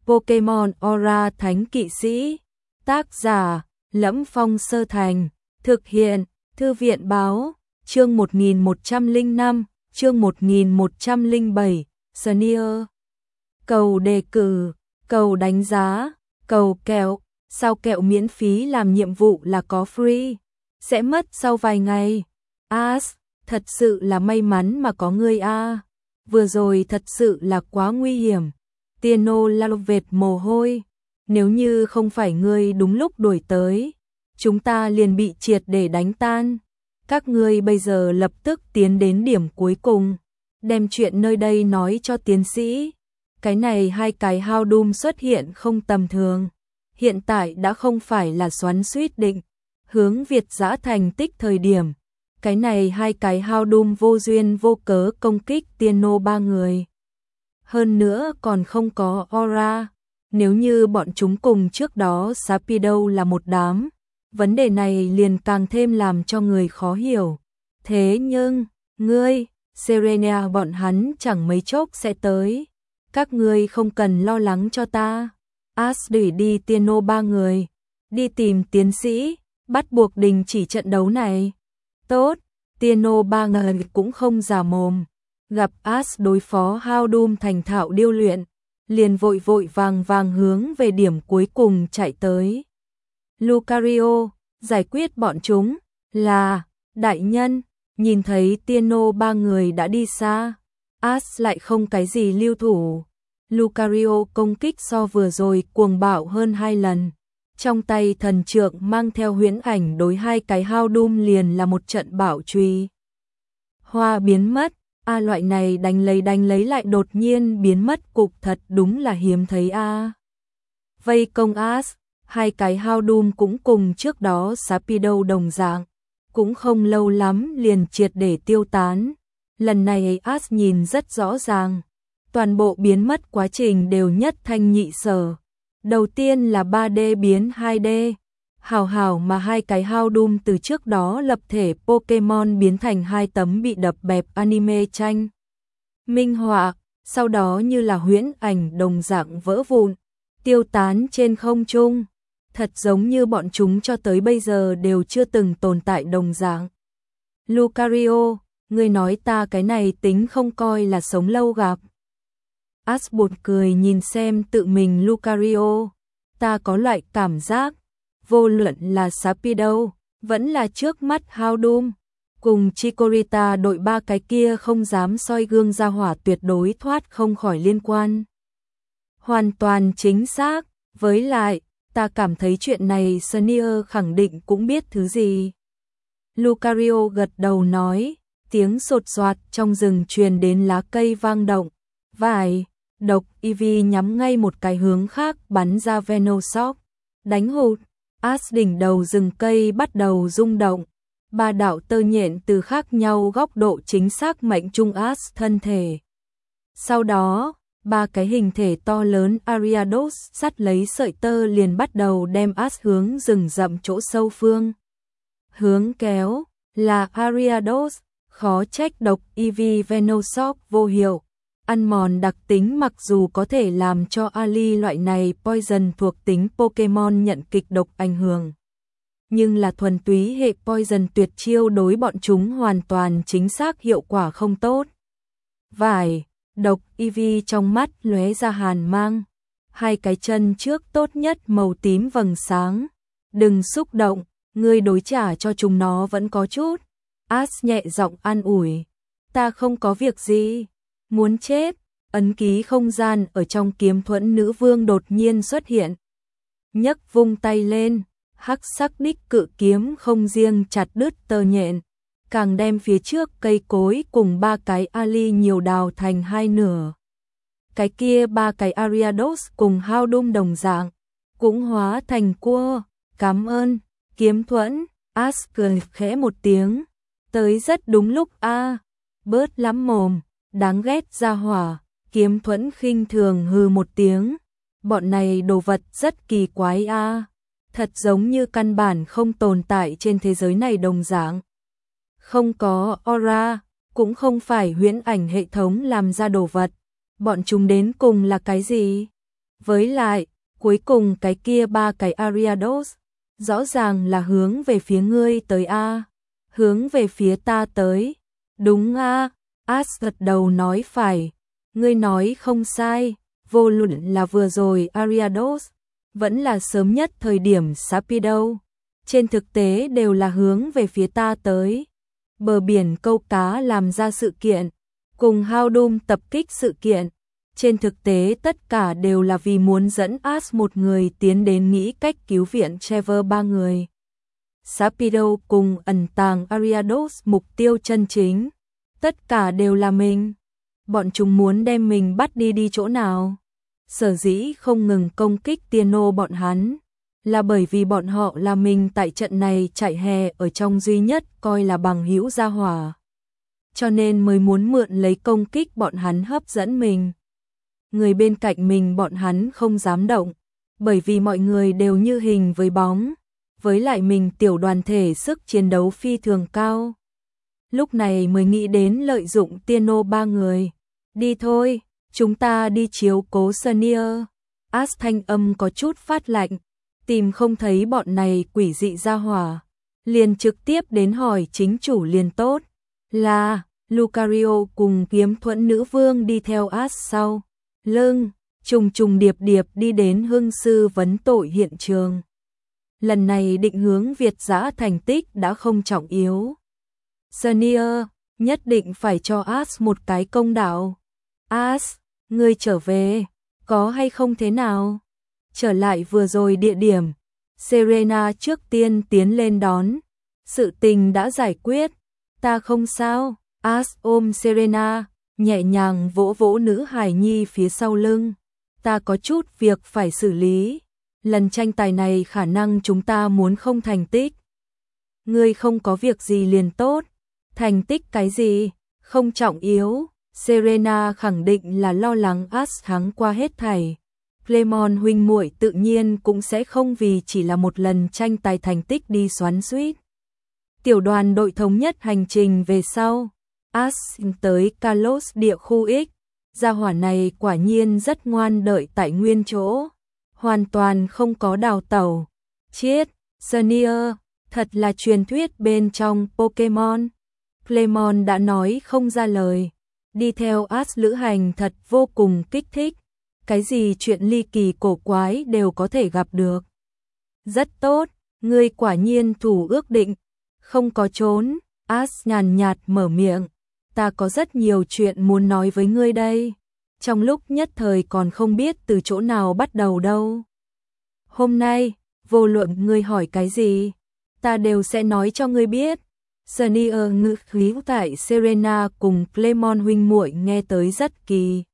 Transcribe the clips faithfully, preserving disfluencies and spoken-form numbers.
Pokemon Aura Thánh Kỵ Sĩ. Tác giả: Lẫm Phong Sơ Thành. Thực hiện: Thư viện báo. Chương một nghìn một trăm lẻ năm, chương một nghìn một trăm lẻ bảy, Sneer. Cầu đề cử, cầu đánh giá, cầu kẹo. Sao kẹo miễn phí làm nhiệm vụ là có free, sẽ mất sau vài ngày. As, thật sự là may mắn mà có ngươi a. Vừa rồi thật sự là quá nguy hiểm. Tieno lao vệt mồ hôi. Nếu như không phải ngươi đúng lúc đuổi tới, chúng ta liền bị triệt để đánh tan. Các ngươi bây giờ lập tức tiến đến điểm cuối cùng, đem chuyện nơi đây nói cho tiến sĩ. Cái này hai cái Houndoom xuất hiện không tầm thường. Hiện tại đã không phải là xoắn suýt định hướng Việt Dã thành tích thời điểm. Cái này hai cái Houndoom vô duyên vô cớ công kích Tieno ba người. Hơn nữa còn không có aura. Nếu như bọn chúng cùng trước đó Sharpedo là một đám, vấn đề này liền càng thêm làm cho người khó hiểu. Thế nhưng, ngươi, Serena bọn hắn chẳng mấy chốc sẽ tới. Các ngươi không cần lo lắng cho ta. As đuổi đi Tieno ba người, đi tìm tiến sĩ, bắt buộc đình chỉ trận đấu này. Tốt, Tieno ba người cũng không già mồm. Gặp As đối phó Houndoom thành thạo điêu luyện, liền vội vội vàng vàng hướng về điểm cuối cùng chạy tới. Lucario, giải quyết bọn chúng, là, đại nhân. Nhìn thấy Tieno ba người đã đi xa, As lại không cái gì lưu thủ. Lucario công kích so vừa rồi cuồng bạo hơn hai lần. Trong tay thần trượng mang theo huyễn ảnh đối hai cái Houndoom liền là một trận bạo truy. Hoa biến mất, a loại này đánh lấy đánh lấy lại đột nhiên biến mất cục thật đúng là hiếm thấy a. Vây công As, hai cái Houndoom cũng cùng trước đó Sharpedo đồng dạng, cũng không lâu lắm liền triệt để tiêu tán. Lần này As nhìn rất rõ ràng, toàn bộ biến mất quá trình đều nhất thanh nhị sở. Đầu tiên là ba D biến hai D, hào hào mà hai cái Houndoom từ trước đó lập thể Pokemon biến thành hai tấm bị đập bẹp anime tranh minh họa, sau đó như là huyễn ảnh đồng dạng vỡ vụn, tiêu tán trên không trung, thật giống như bọn chúng cho tới bây giờ đều chưa từng tồn tại đồng dạng. Lucario, ngươi nói ta cái này tính không coi là sống lâu gặp. As bụt cười nhìn xem tự mình Lucario, ta có loại cảm giác, vô luận là Sharpedo, vẫn là trước mắt Houndoom, cùng Chikorita đội ba cái kia không dám soi gương ra hỏa tuyệt đối thoát không khỏi liên quan. Hoàn toàn chính xác, với lại, ta cảm thấy chuyện này Sneer khẳng định cũng biết thứ gì. Lucario gật đầu nói, tiếng sột soạt trong rừng truyền đến lá cây vang động. Vài, độc Eevee nhắm ngay một cái hướng khác bắn ra Venoshock, đánh hụt. As đỉnh đầu rừng cây bắt đầu rung động. Ba đạo tơ nhện từ khác nhau góc độ chính xác mệnh trung As thân thể. Sau đó, ba cái hình thể to lớn Ariados sắt lấy sợi tơ liền bắt đầu đem As hướng rừng rậm chỗ sâu phương. Hướng kéo, là Ariados, khó trách độc Eevee Venoshock vô hiệu. Ăn mòn đặc tính mặc dù có thể làm cho Ali loại này poison thuộc tính Pokemon nhận kịch độc ảnh hưởng, nhưng là thuần túy hệ poison tuyệt chiêu đối bọn chúng hoàn toàn chính xác hiệu quả không tốt. Vải, độc Eevee trong mắt lóe ra hàn mang, hai cái chân trước tốt nhất màu tím vầng sáng. Đừng xúc động, ngươi đối trả cho chúng nó vẫn có chút. As nhẹ giọng an ủi, ta không có việc gì. Muốn chết, ấn ký không gian ở trong kiếm thuẫn nữ vương đột nhiên xuất hiện. Nhấc vung tay lên, hắc sắc đích cự kiếm không riêng chặt đứt tơ nhện, càng đem phía trước cây cối cùng ba cái Ali nhiều đào thành hai nửa. Cái kia ba cái Ariados cùng Houndoom đồng dạng, cũng hóa thành cua. Cảm ơn, kiếm thuẫn. As cười khẽ một tiếng, tới rất đúng lúc a. Bớt lắm mồm, đáng ghét ra hỏa. Kiếm thuẫn khinh thường hừ một tiếng, bọn này đồ vật rất kỳ quái a, thật giống như căn bản không tồn tại trên thế giới này đồng dạng. Không có aura, cũng không phải huyễn ảnh hệ thống làm ra đồ vật, bọn chúng đến cùng là cái gì? Với lại, cuối cùng cái kia ba cái Ariados, rõ ràng là hướng về phía ngươi tới a, hướng về phía ta tới. Đúng a, As gật đầu nói phải, ngươi nói không sai, vô luận là vừa rồi Ariados, vẫn là sớm nhất thời điểm Sapido, trên thực tế đều là hướng về phía ta tới. Bờ biển câu cá làm ra sự kiện, cùng Houndum tập kích sự kiện, trên thực tế tất cả đều là vì muốn dẫn As một người tiến đến nghĩ cách cứu viện Trevor ba người. Sapido cùng ẩn tàng Ariados mục tiêu chân chính, tất cả đều là mình. Bọn chúng muốn đem mình bắt đi đi chỗ nào? Sở dĩ không ngừng công kích Tierno bọn hắn, là bởi vì bọn họ là mình tại trận này chạy hè ở trong duy nhất coi là bằng hữu gia hỏa. Cho nên mới muốn mượn lấy công kích bọn hắn hấp dẫn mình. Người bên cạnh mình bọn hắn không dám động, bởi vì mọi người đều như hình với bóng, với lại mình tiểu đoàn thể sức chiến đấu phi thường cao. Lúc này mới nghĩ đến lợi dụng Tierno ba người. Đi thôi, chúng ta đi chiếu cố Senior. As thanh âm có chút phát lạnh, tìm không thấy bọn này quỷ dị gia hỏa, liền trực tiếp đến hỏi chính chủ liền tốt. Là, Lucario cùng kiếm thuẫn nữ vương đi theo As sau lưng, trùng trùng điệp điệp đi đến hương sư vấn tội hiện trường. Lần này định hướng Việt dã thành tích đã không trọng yếu. Senior, nhất định phải cho As một cái công đạo. As, ngươi trở về, có hay không thế nào? Trở lại vừa rồi địa điểm, Serena trước tiên tiến lên đón. Sự tình đã giải quyết, ta không sao. As ôm Serena, nhẹ nhàng vỗ vỗ nữ hài nhi phía sau lưng. Ta có chút việc phải xử lý. Lần tranh tài này khả năng chúng ta muốn không thành tích. Ngươi không có việc gì liền tốt. Thành tích cái gì? Không trọng yếu. Serena khẳng định là lo lắng As thắng qua hết thảy. Clemon huynh muội tự nhiên cũng sẽ không vì chỉ là một lần tranh tài thành tích đi xoắn xuýt. Tiểu đoàn đội thống nhất hành trình về sau, As tới Carlos địa khu X, gia hỏa này quả nhiên rất ngoan đợi tại nguyên chỗ, hoàn toàn không có đào tẩu. Chiết, Senior, thật là truyền thuyết bên trong Pokemon. Clemon đã nói không ra lời, đi theo As lữ hành thật vô cùng kích thích. Cái gì chuyện ly kỳ cổ quái đều có thể gặp được. Rất tốt, ngươi quả nhiên thủ ước định, không có trốn. As nhàn nhạt mở miệng, ta có rất nhiều chuyện muốn nói với ngươi đây. Trong lúc nhất thời còn không biết từ chỗ nào bắt đầu đâu. Hôm nay, vô luận ngươi hỏi cái gì, ta đều sẽ nói cho ngươi biết. Senior ngữ khí tại Serena cùng Clemon huynh muội nghe tới rất kỳ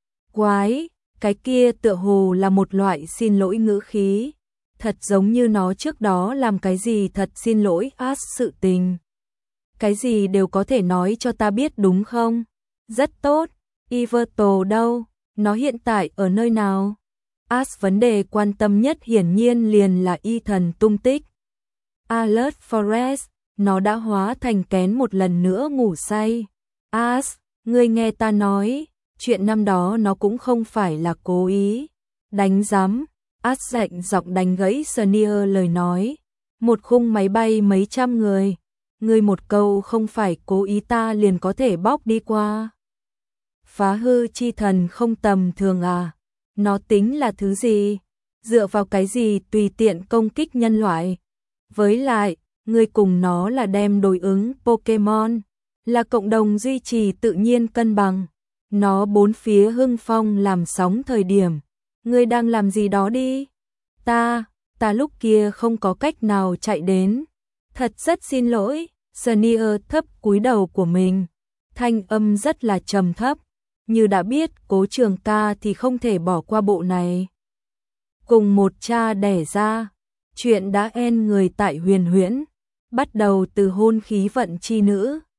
quái. Cái kia tựa hồ là một loại xin lỗi ngữ khí, thật giống như nó trước đó làm cái gì thật xin lỗi As sự tình. Cái gì đều có thể nói cho ta biết đúng không? Rất tốt, Iverto đâu? Nó hiện tại ở nơi nào? As vấn đề quan tâm nhất hiển nhiên liền là y thần tung tích. Alert Forest, nó đã hóa thành kén một lần nữa ngủ say. As, ngươi nghe ta nói. Chuyện năm đó nó cũng không phải là cố ý. Đánh giám, As lạnh giọng đánh gãy Senior lời nói. Một khung máy bay mấy trăm người. Ngươi một câu không phải cố ý ta liền có thể bóc đi qua. Phá hư chi thần không tầm thường à? Nó tính là thứ gì? Dựa vào cái gì tùy tiện công kích nhân loại? Với lại, ngươi cùng nó là đem đối ứng Pokemon, là cộng đồng duy trì tự nhiên cân bằng. Nó bốn phía hưng phong làm sóng thời điểm. Ngươi đang làm gì đó đi? Ta, ta lúc kia không có cách nào chạy đến. Thật rất xin lỗi. Senior thấp cúi đầu của mình. Thanh âm rất là trầm thấp. Như đã biết Cố Trường ca thì không thể bỏ qua bộ này. Cùng một cha đẻ ra. Chuyện đã en người tại huyền huyễn. Bắt đầu từ hôn khí vận chi nữ.